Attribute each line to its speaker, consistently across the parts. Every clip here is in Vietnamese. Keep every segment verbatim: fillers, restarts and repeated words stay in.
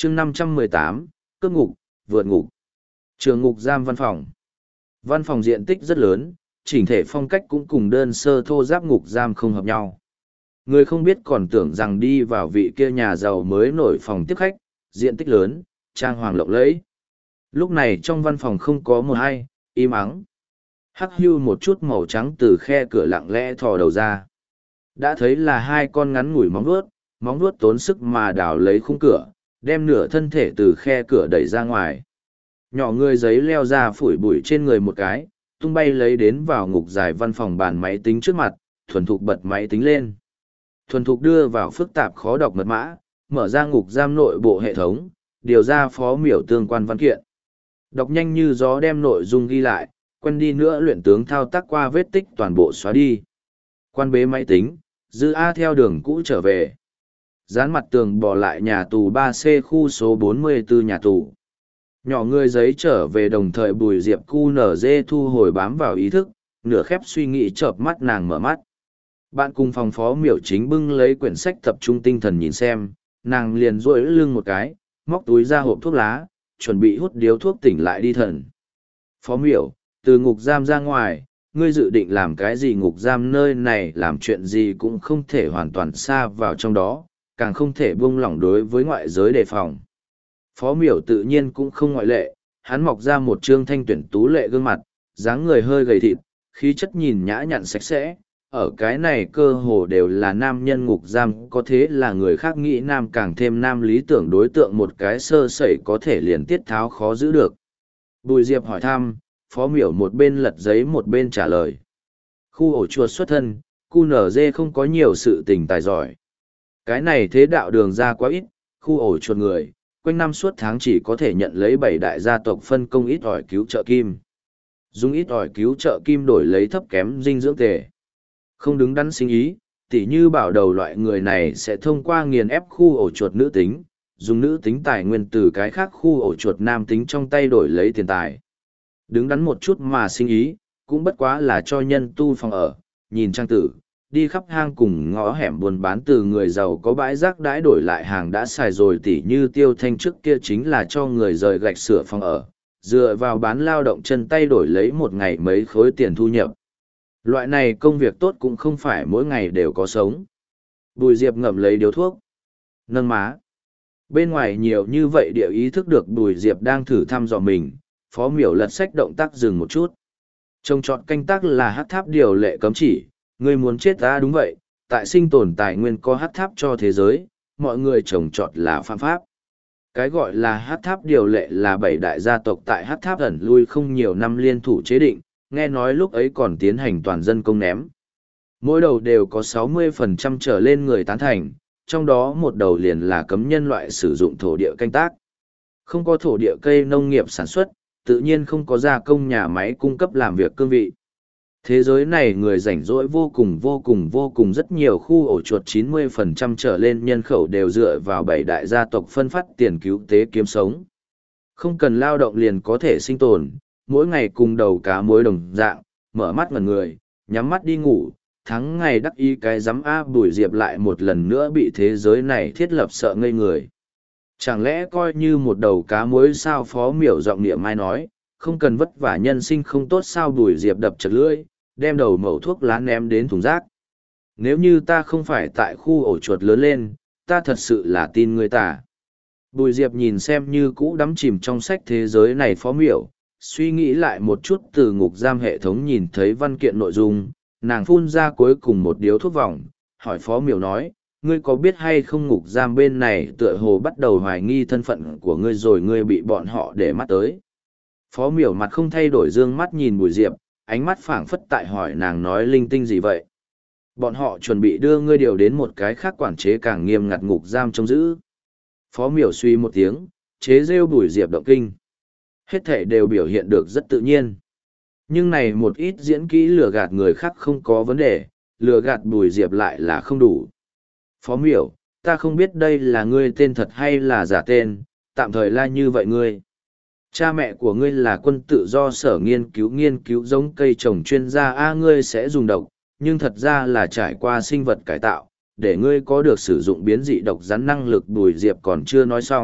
Speaker 1: chương năm trăm mười tám, cướp ngục, vượt ngục. Trường ngục giam văn phòng. Văn phòng diện tích rất lớn, chỉnh thể phong cách cũng cùng đơn sơ thô giáp ngục giam không hợp nhau. Người không biết còn tưởng rằng đi vào vị kia nhà giàu mới nổi phòng tiếp khách, diện tích lớn, trang hoàng lộng lẫy. Lúc này trong văn phòng không có một ai, im ắng. Hắc hưu một chút màu trắng từ khe cửa lặng lẽ thò đầu ra. Đã thấy là hai con ngắn ngủi móng vuốt, móng vuốt tốn sức mà đào lấy khung cửa, đem nửa thân thể từ khe cửa đẩy ra ngoài. Nhỏ người giấy leo ra phủi bụi trên người một cái, tung bay lấy đến vào ngục dài văn phòng bàn máy tính trước mặt, thuần thục bật máy tính lên. Thuần thục đưa vào phức tạp khó đọc mật mã, mở ra ngục giam nội bộ hệ thống, điều ra phó miểu tương quan văn kiện. Đọc nhanh như gió đem nội dung ghi lại, quen đi nữa luyện tướng thao tác qua vết tích toàn bộ xóa đi. Quan bế máy tính, dư A theo đường cũ trở về. Dán mặt tường bỏ lại nhà tù ba C khu số bốn mươi tư nhà tù. Nhỏ người giấy trở về đồng thời Bùi Diệp cu nở dê thu hồi bám vào ý thức, nửa khép suy nghĩ chợp mắt nàng mở mắt. Bạn cùng phòng phó miểu chính bưng lấy quyển sách tập trung tinh thần nhìn xem, nàng liền duỗi lưng một cái, móc túi ra hộp thuốc lá, chuẩn bị hút điếu thuốc tỉnh lại đi thần. Phó miểu, từ ngục giam ra ngoài, ngươi dự định làm cái gì? Ngục giam nơi này làm chuyện gì cũng không thể hoàn toàn xa vào trong đó, càng không thể buông lỏng đối với ngoại giới đề phòng. Phó miểu tự nhiên cũng không ngoại lệ, hắn mọc ra một trương thanh tuyển tú lệ gương mặt, dáng người hơi gầy thịt, khí chất nhìn nhã nhặn sạch sẽ. Ở cái này cơ hồ đều là nam nhân ngục giam, có thế là người khác nghĩ nam càng thêm nam lý tưởng đối tượng một cái sơ sẩy có thể liền tiết tháo khó giữ được. Bùi Diệp hỏi thăm, phó miểu một bên lật giấy một bên trả lời. Khu ổ chuột xuất thân, cu nở dê không có nhiều sự tình tài giỏi. Cái này thế đạo đường ra quá ít, khu ổ chuột người, quanh năm suốt tháng chỉ có thể nhận lấy bảy đại gia tộc phân công ít ỏi cứu trợ kim. Dùng ít ỏi cứu trợ kim đổi lấy thấp kém dinh dưỡng tề. Không đứng đắn sinh ý, tỉ như bảo đầu loại người này sẽ thông qua nghiền ép khu ổ chuột nữ tính, dùng nữ tính tài nguyên từ cái khác khu ổ chuột nam tính trong tay đổi lấy tiền tài. Đứng đắn một chút mà sinh ý, cũng bất quá là cho nhân tu phòng ở, nhìn trang tử, đi khắp hang cùng ngõ hẻm buôn bán từ người giàu có bãi rác đãi đổi lại hàng đã xài rồi tỉ như Tiêu Thanh trước kia chính là cho người rời gạch sửa phòng ở, dựa vào bán lao động chân tay đổi lấy một ngày mấy khối tiền thu nhập. Loại này công việc tốt cũng không phải mỗi ngày đều có sống. Bùi Diệp ngậm lấy điếu thuốc. Nâng má. Bên ngoài nhiều như vậy địa ý thức được Bùi Diệp đang thử thăm dò mình, phó miểu lật sách động tác dừng một chút. Trông chọn canh tác là hát tháp điều lệ cấm chỉ, ngươi muốn chết ta đúng vậy, tại sinh tồn tài nguyên có hát tháp cho thế giới, mọi người trồng trọt là phạm pháp. Cái gọi là hát tháp điều lệ là bảy đại gia tộc tại hát tháp ẩn lui không nhiều năm liên thủ chế định, nghe nói lúc ấy còn tiến hành toàn dân công ném. Mỗi đầu đều có sáu mươi phần trăm trở lên người tán thành, trong đó một đầu liền là cấm nhân loại sử dụng thổ địa canh tác. Không có thổ địa cây nông nghiệp sản xuất, tự nhiên không có gia công nhà máy cung cấp làm việc cương vị. Thế giới này người rảnh rỗi vô cùng vô cùng vô cùng rất nhiều khu ổ chuột chín mươi phần trăm trở lên nhân khẩu đều dựa vào bảy đại gia tộc phân phát tiền cứu tế kiếm sống. Không cần lao động liền có thể sinh tồn, mỗi ngày cùng đầu cá muối đồng dạng, mở mắt ngẩn người, nhắm mắt đi ngủ, tháng ngày đắc ý cái giám A. Bùi Diệp lại một lần nữa bị thế giới này thiết lập sợ ngây người. Chẳng lẽ coi như một đầu cá muối sao? Phó miểu giọng niệm mai nói, không cần vất vả nhân sinh không tốt sao? Bùi Diệp đập chật lưỡi, đem đầu mẩu thuốc lá ném đến thùng rác. Nếu như ta không phải tại khu ổ chuột lớn lên, ta thật sự là tin người ta. Bùi Diệp nhìn xem như cũ đắm chìm trong sách thế giới này phó miểu, suy nghĩ lại một chút từ ngục giam hệ thống nhìn thấy văn kiện nội dung, nàng phun ra cuối cùng một điếu thuốc vòng, hỏi phó miểu nói, ngươi có biết hay không ngục giam bên này tựa hồ bắt đầu hoài nghi thân phận của ngươi rồi ngươi bị bọn họ để mắt tới. Phó miểu mặt không thay đổi dương mắt nhìn Bùi Diệp, ánh mắt phảng phất tại hỏi nàng nói linh tinh gì vậy. Bọn họ chuẩn bị đưa ngươi điều đến một cái khác quản chế càng nghiêm ngặt ngục giam trông giữ. Phó miểu suy một tiếng, chế rêu Bùi Diệp động kinh. Hết thể đều biểu hiện được rất tự nhiên. Nhưng này một ít diễn kỹ lừa gạt người khác không có vấn đề, lừa gạt Bùi Diệp lại là không đủ. Phó miểu, ta không biết đây là ngươi tên thật hay là giả tên, tạm thời là như vậy ngươi. Cha mẹ của ngươi là quân tự do sở nghiên cứu nghiên cứu giống cây trồng chuyên gia A, ngươi sẽ dùng độc, nhưng thật ra là trải qua sinh vật cải tạo, để ngươi có được sử dụng biến dị độc rắn năng lực. Bùi Diệp còn chưa nói xong,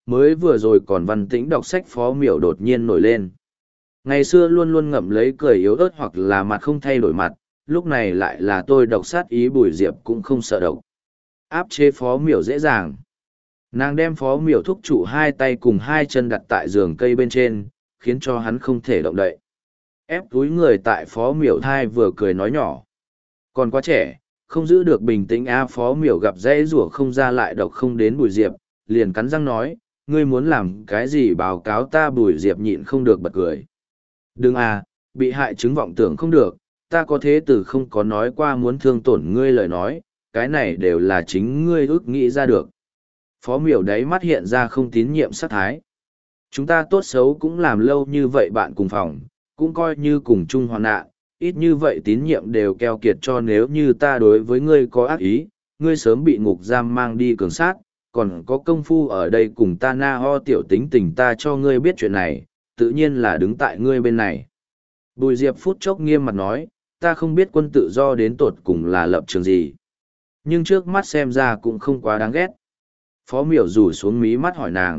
Speaker 1: mới vừa rồi còn văn tĩnh đọc sách Phó Miểu đột nhiên nổi lên. Ngày xưa luôn luôn ngậm lấy cười yếu ớt hoặc là mặt không thay đổi mặt, lúc này lại là tôi độc sát ý Bùi Diệp cũng không sợ độc. Áp chế Phó Miểu dễ dàng. Nàng đem Phó Miểu thúc trụ hai tay cùng hai chân đặt tại giường cây bên trên, khiến cho hắn không thể động đậy. Ép túi người tại Phó Miểu thai vừa cười nói nhỏ. Còn quá trẻ, không giữ được bình tĩnh a. Phó Miểu gặp dãy rủa không ra lại độc không đến Bùi Diệp, liền cắn răng nói, ngươi muốn làm cái gì báo cáo ta. Bùi Diệp nhịn không được bật cười. Đừng à, bị hại chứng vọng tưởng không được, ta có thế từ không có nói qua muốn thương tổn ngươi lời nói, cái này đều là chính ngươi ước nghĩ ra được. Phó Miểu đáy mắt hiện ra không tín nhiệm sát thái. Chúng ta tốt xấu cũng làm lâu như vậy bạn cùng phòng, cũng coi như cùng chung hoạn nạn, ít như vậy tín nhiệm đều keo kiệt cho nếu như ta đối với ngươi có ác ý, ngươi sớm bị ngục giam mang đi cường sát, còn có công phu ở đây cùng ta na ho tiểu tính tình ta cho ngươi biết chuyện này, tự nhiên là đứng tại ngươi bên này. Bùi Diệp phút chốc nghiêm mặt nói, ta không biết quân tự do đến tột cùng là lập trường gì. Nhưng trước mắt xem ra cũng không quá đáng ghét. Phó Miểu rủ xuống mí mắt hỏi nàng.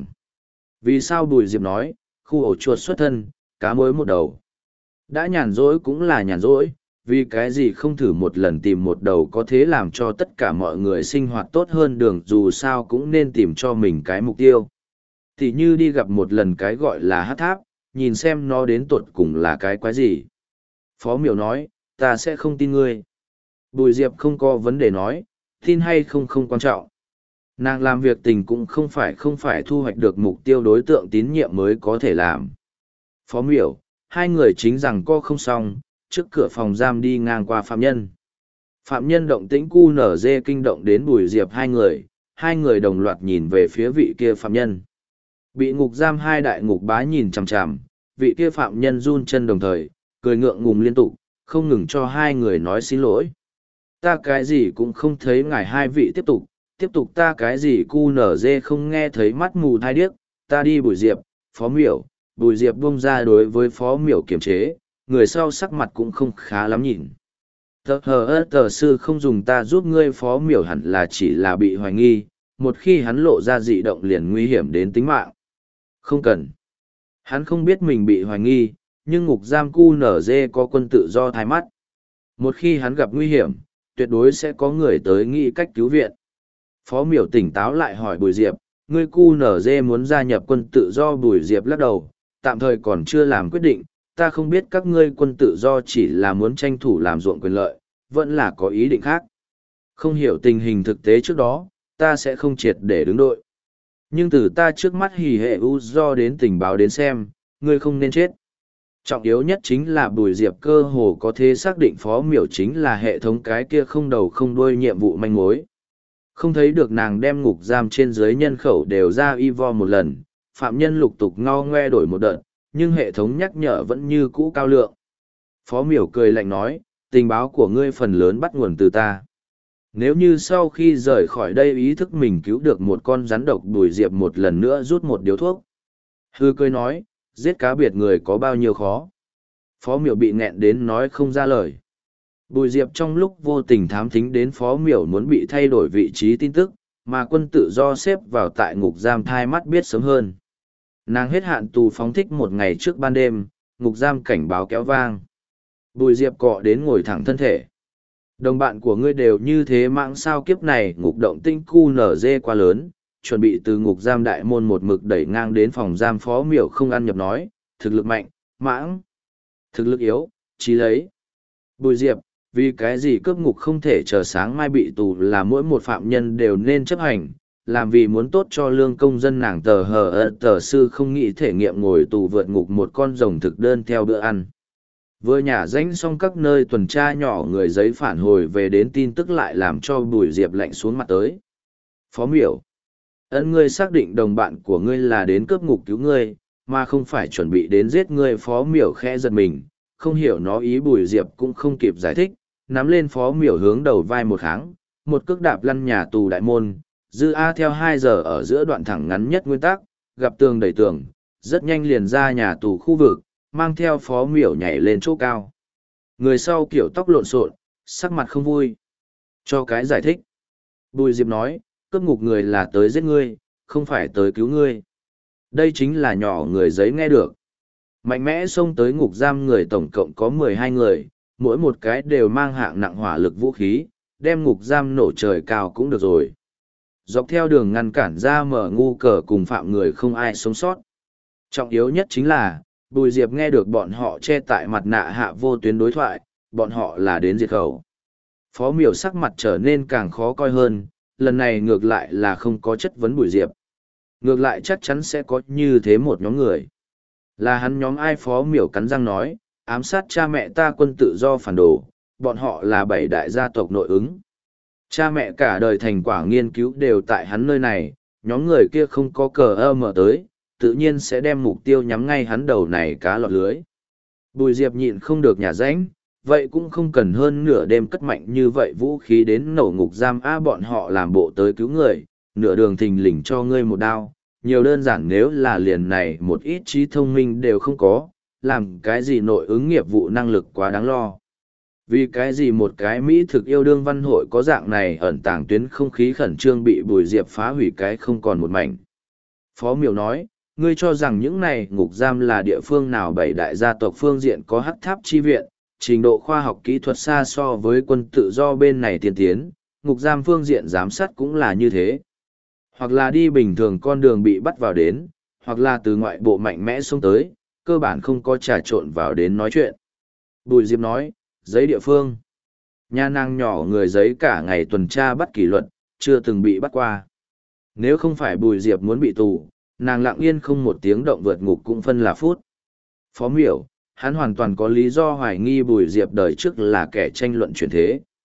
Speaker 1: Vì sao Bùi Diệp nói, khu ổ chuột xuất thân, cá mối một đầu. Đã nhàn rỗi cũng là nhàn rỗi, vì cái gì không thử một lần tìm một đầu có thế làm cho tất cả mọi người sinh hoạt tốt hơn đường dù sao cũng nên tìm cho mình cái mục tiêu. Thì như đi gặp một lần cái gọi là hát tháp, nhìn xem nó đến tuột cùng là cái quái gì. Phó Miểu nói, ta sẽ không tin ngươi. Bùi Diệp không có vấn đề nói, tin hay không không quan trọng. Nàng làm việc tình cũng không phải không phải thu hoạch được mục tiêu đối tượng tín nhiệm mới có thể làm. Phó Miểu, hai người chính rằng co không xong, trước cửa phòng giam đi ngang qua phạm nhân. Phạm nhân động tĩnh cu nở dê kinh động đến Bùi Diệp hai người, hai người đồng loạt nhìn về phía vị kia phạm nhân. Bị ngục giam hai đại ngục bá nhìn chằm chằm, vị kia phạm nhân run chân đồng thời, cười ngượng ngùng liên tục, không ngừng cho hai người nói xin lỗi. Ta cái gì cũng không thấy ngài hai vị tiếp tục, tiếp tục ta cái gì cu nở dê không nghe thấy mắt mù thai điếc, ta đi Bùi Diệp, Phó Miểu. Bùi Diệp buông ra đối với Phó Miểu kiềm chế, người sau sắc mặt cũng không khá lắm nhìn. Tờ hờ ơ tờ sư không dùng ta giúp ngươi. Phó Miểu hẳn là chỉ là bị hoài nghi, một khi hắn lộ ra dị động liền nguy hiểm đến tính mạng. Không cần. Hắn không biết mình bị hoài nghi, nhưng ngục giam cu nở dê có quân tự do thái mắt. Một khi hắn gặp nguy hiểm, tuyệt đối sẽ có người tới nghĩ cách cứu viện. Phó Miểu tỉnh táo lại hỏi Bùi Diệp, ngươi cu nở dê muốn gia nhập quân tự do. Bùi Diệp lắc đầu, tạm thời còn chưa làm quyết định, ta không biết các ngươi quân tự do chỉ là muốn tranh thủ làm ruộng quyền lợi, vẫn là có ý định khác. Không hiểu tình hình thực tế trước đó, ta sẽ không triệt để đứng đội. Nhưng từ ta trước mắt hỉ hệ u do đến tình báo đến xem, ngươi không nên chết. Trọng yếu nhất chính là Bùi Diệp cơ hồ có thể xác định Phó Miểu chính là hệ thống cái kia không đầu không đuôi nhiệm vụ manh mối. Không thấy được nàng đem ngục giam trên dưới nhân khẩu đều ra y vo một lần, phạm nhân lục tục ngao ngoe đổi một đợt, nhưng hệ thống nhắc nhở vẫn như cũ cao lượng. Phó Miểu cười lạnh nói, tình báo của ngươi phần lớn bắt nguồn từ ta. Nếu như sau khi rời khỏi đây ý thức mình cứu được một con rắn độc, Bùi Diệp một lần nữa rút một điếu thuốc. Hư cười nói, giết cá biệt người có bao nhiêu khó. Phó Miểu bị nghẹn đến nói không ra lời. Bùi Diệp trong lúc vô tình thám thính đến Phó Miểu muốn bị thay đổi vị trí tin tức, mà quân tự do xếp vào tại ngục giam thai mắt biết sớm hơn. Nàng hết hạn tù phóng thích một ngày trước ban đêm, ngục giam cảnh báo kéo vang. Bùi Diệp cọ đến ngồi thẳng thân thể. Đồng bạn của ngươi đều như thế mạng sao kiếp này. Ngục động tinh cu nở dê quá lớn, chuẩn bị từ ngục giam đại môn một mực đẩy ngang đến phòng giam. Phó Miểu không ăn nhập nói, thực lực mạnh, mãng, thực lực yếu, chí lấy. Bùi Diệp, vì cái gì cướp ngục không thể chờ sáng mai bị tù là mỗi một phạm nhân đều nên chấp hành, làm vì muốn tốt cho lương công dân. Nàng tờ hờ ơ tờ sư không nghĩ thể nghiệm ngồi tù vượt ngục một con rồng thực đơn theo bữa ăn. Vừa nhả danh xong các nơi tuần tra nhỏ người giấy phản hồi về đến tin tức lại làm cho Bùi Diệp lạnh xuống mặt tới. Phó Miểu, ân ngươi xác định đồng bạn của ngươi là đến cướp ngục cứu ngươi, mà không phải chuẩn bị đến giết ngươi. Phó Miểu khẽ giật mình, không hiểu nó ý. Bùi Diệp cũng không kịp giải thích, nắm lên Phó Miểu hướng đầu vai một kháng, một cước đạp lăn nhà tù đại môn. Dư A theo hai giờ ở giữa đoạn thẳng ngắn nhất nguyên tắc, gặp tường đẩy tường, rất nhanh liền ra nhà tù khu vực, mang theo Phó Miểu nhảy lên chỗ cao. Người sau kiểu tóc lộn xộn, sắc mặt không vui. Cho cái giải thích. Bùi Diệp nói, cướp ngục người là tới giết ngươi, không phải tới cứu ngươi. Đây chính là nhỏ người giấy nghe được. Mạnh mẽ xông tới ngục giam người tổng cộng có mười hai người, mỗi một cái đều mang hạng nặng hỏa lực vũ khí, đem ngục giam nổ trời cao cũng được rồi. Dọc theo đường ngăn cản ra mở ngu cờ cùng phạm người không ai sống sót. Trọng yếu nhất chính là, Bùi Diệp nghe được bọn họ che tại mặt nạ hạ vô tuyến đối thoại, bọn họ là đến diệt khẩu. Phó miểu sắc mặt trở nên càng khó coi hơn, lần này ngược lại là không có chất vấn Bùi Diệp. Ngược lại chắc chắn sẽ có như thế một nhóm người. Là hắn nhóm ai? Phó miểu cắn răng nói, ám sát cha mẹ ta quân tự do phản đồ, bọn họ là bảy đại gia tộc nội ứng. Cha mẹ cả đời thành quả nghiên cứu đều tại hắn nơi này, nhóm người kia không có cờ ơ mở tới, tự nhiên sẽ đem mục tiêu nhắm ngay hắn đầu này cá lọt lưới. Bùi Diệp nhịn không được nhả rãnh, vậy cũng không cần hơn nửa đêm cất mạnh như vậy vũ khí đến nổ ngục giam a bọn họ làm bộ tới cứu người, nửa đường thình lình cho ngươi một đao, nhiều đơn giản nếu là liền này một ít trí thông minh đều không có, làm cái gì nội ứng nghiệp vụ năng lực quá đáng lo. Vì cái gì một cái Mỹ thực yêu đương văn hội có dạng này ẩn tàng tuyến không khí khẩn trương bị Bùi Diệp phá hủy cái không còn một mảnh. Phó Miểu nói, ngươi cho rằng những này ngục giam là địa phương nào bảy đại gia tộc phương diện có hắc tháp chi viện, trình độ khoa học kỹ thuật xa so với quân tự do bên này tiên tiến, ngục giam phương diện giám sát cũng là như thế. Hoặc là đi bình thường con đường bị bắt vào đến, hoặc là từ ngoại bộ mạnh mẽ xông tới, cơ bản không có trà trộn vào đến nói chuyện. Bùi Diệp nói, giấy địa phương. Nhà nàng nhỏ người giấy cả ngày tuần tra bắt kỷ luật, chưa từng bị bắt qua. Nếu không phải Bùi Diệp muốn bị tù, nàng lặng yên không một tiếng động vượt ngục cũng phân là phút. Phó miểu, hắn hoàn toàn có lý do hoài nghi Bùi Diệp đời trước là kẻ tranh luận chuyển thế.